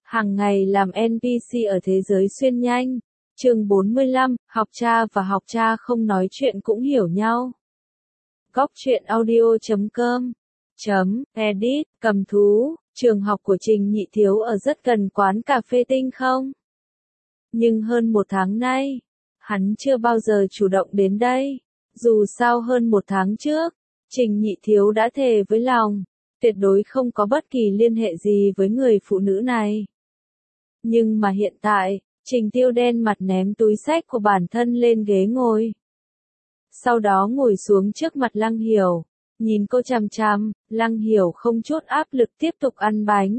Hàng ngày làm NPC ở thế giới xuyên nhanh. Chương 45, học cha và học cha không nói chuyện cũng hiểu nhau. Góc truyện audio.com edit, cầm thú, trường học của Trình Nhị Thiếu ở rất gần quán cà phê Tinh không? Nhưng hơn một tháng nay, hắn chưa bao giờ chủ động đến đây. Dù sao hơn một tháng trước, Trình Nhị Thiếu đã thề với lòng, tuyệt đối không có bất kỳ liên hệ gì với người phụ nữ này. Nhưng mà hiện tại, Trình Tiêu đen mặt ném túi xách của bản thân lên ghế ngồi. Sau đó ngồi xuống trước mặt Lăng Hiểu, nhìn cô chằm chằm, Lăng Hiểu không chút áp lực tiếp tục ăn bánh.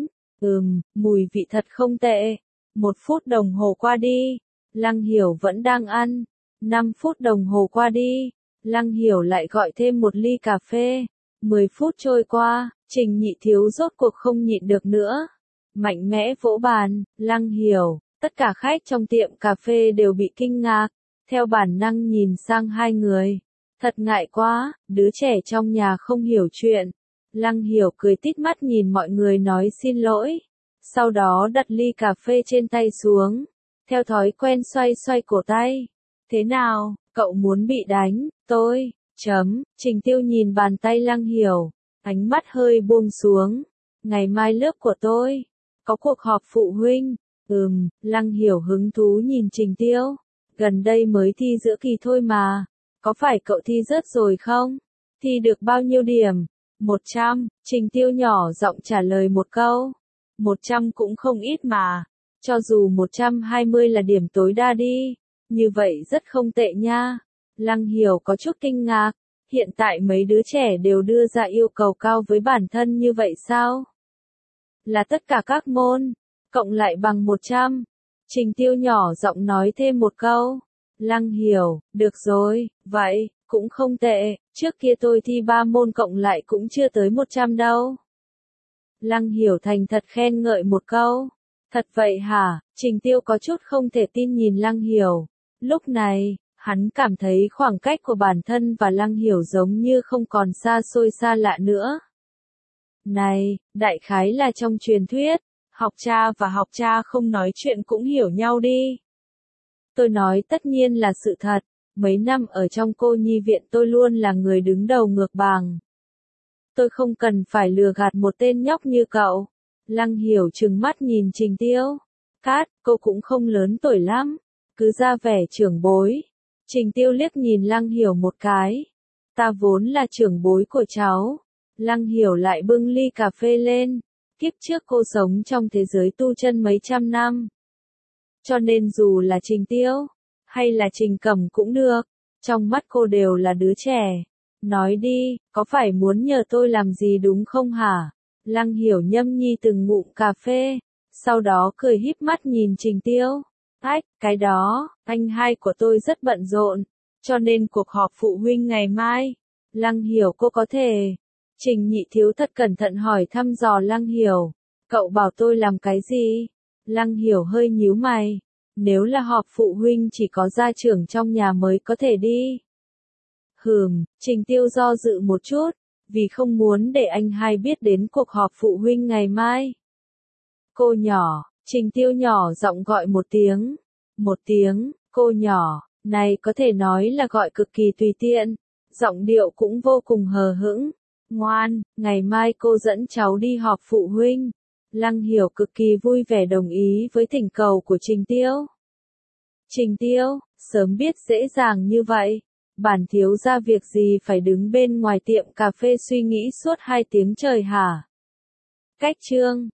Mùi vị thật không tệ. 1 phút đồng hồ qua đi, Lăng Hiểu vẫn đang ăn. 5 phút đồng hồ qua đi, Lăng Hiểu lại gọi thêm 1 ly cà phê. 10 phút trôi qua, Trình Nhị Thiếu rốt cuộc không nhịn được nữa. Mạnh mẽ vỗ bàn, Lăng Hiểu, tất cả khách trong tiệm cà phê đều bị kinh ngạc, theo bản năng nhìn sang hai người. Thật ngại quá, đứa trẻ trong nhà không hiểu chuyện. Lăng Hiểu cười tít mắt nhìn mọi người nói xin lỗi. Sau đó đặt ly cà phê trên tay xuống, theo thói quen xoay xoay cổ tay. Thế nào, cậu muốn bị đánh, tôi, Trình Tiêu nhìn bàn tay Lăng Hiểu, ánh mắt hơi buông xuống. Ngày mai lớp của tôi có cuộc họp phụ huynh. Lăng Hiểu hứng thú nhìn Trình Tiêu. Gần đây mới thi giữa kỳ thôi mà. Có phải cậu thi rớt rồi không? Thi được bao nhiêu điểm? 100, Trình Tiêu nhỏ giọng trả lời một câu. 100 cũng không ít mà. Cho dù 120 là điểm tối đa đi. Như vậy rất không tệ nha. Lăng Hiểu có chút kinh ngạc. Hiện tại mấy đứa trẻ đều đưa ra yêu cầu cao với bản thân như vậy sao? Là tất cả các môn, cộng lại bằng 100. Trình Tiêu nhỏ giọng nói thêm một câu. Lăng Hiểu, được rồi, vậy, cũng không tệ, trước kia tôi thi 3 môn cộng lại cũng chưa tới 100 đâu. Lăng Hiểu thành thật khen ngợi một câu. Thật vậy hả? Trình Tiêu có chút không thể tin nhìn Lăng Hiểu. Lúc này, hắn cảm thấy khoảng cách của bản thân và Lăng Hiểu giống như không còn xa xôi xa lạ nữa. Này, đại khái là trong truyền thuyết, học cha và học cha không nói chuyện cũng hiểu nhau đi. Tôi nói tất nhiên là sự thật, mấy năm ở trong cô nhi viện tôi luôn là người đứng đầu ngược bàng. Tôi không cần phải lừa gạt một tên nhóc như cậu. Lăng Hiểu trừng mắt nhìn Trình Tiêu. Cát, cô cũng không lớn tuổi lắm, cứ ra vẻ trưởng bối. Trình Tiêu liếc nhìn Lăng Hiểu một cái. Ta vốn là trưởng bối của cháu. Lăng Hiểu lại bưng ly cà phê lên. Kiếp trước cô sống trong thế giới tu chân mấy trăm năm. Cho nên dù là Trình Tiêu, hay là Trình Cẩm cũng được, trong mắt cô đều là đứa trẻ. Nói đi, có phải muốn nhờ tôi làm gì đúng không hả? Lăng Hiểu nhâm nhi từng ngụm cà phê, sau đó cười híp mắt nhìn Trình Tiêu. Cái đó, anh hai của tôi rất bận rộn, cho nên cuộc họp phụ huynh ngày mai. Lăng Hiểu cô có thể. Trình Nhị Thiếu thật cẩn thận hỏi thăm dò Lăng Hiểu. Cậu bảo tôi làm cái gì? Lăng Hiểu hơi nhíu mày. Nếu là họp phụ huynh chỉ có gia trưởng trong nhà mới có thể đi. Trình Tiêu do dự một chút, vì không muốn để anh hai biết đến cuộc họp phụ huynh ngày mai. Cô nhỏ, Trình Tiêu nhỏ giọng gọi một tiếng. Một tiếng, cô nhỏ, này có thể nói là gọi cực kỳ tùy tiện, giọng điệu cũng vô cùng hờ hững. Ngoan, ngày mai cô dẫn cháu đi họp phụ huynh. Lăng Hiểu cực kỳ vui vẻ đồng ý với thỉnh cầu của Trình Tiêu. Trình Tiêu, sớm biết dễ dàng như vậy, bản thiếu gia việc gì phải đứng bên ngoài tiệm cà phê suy nghĩ suốt 2 tiếng trời hả? Cách chương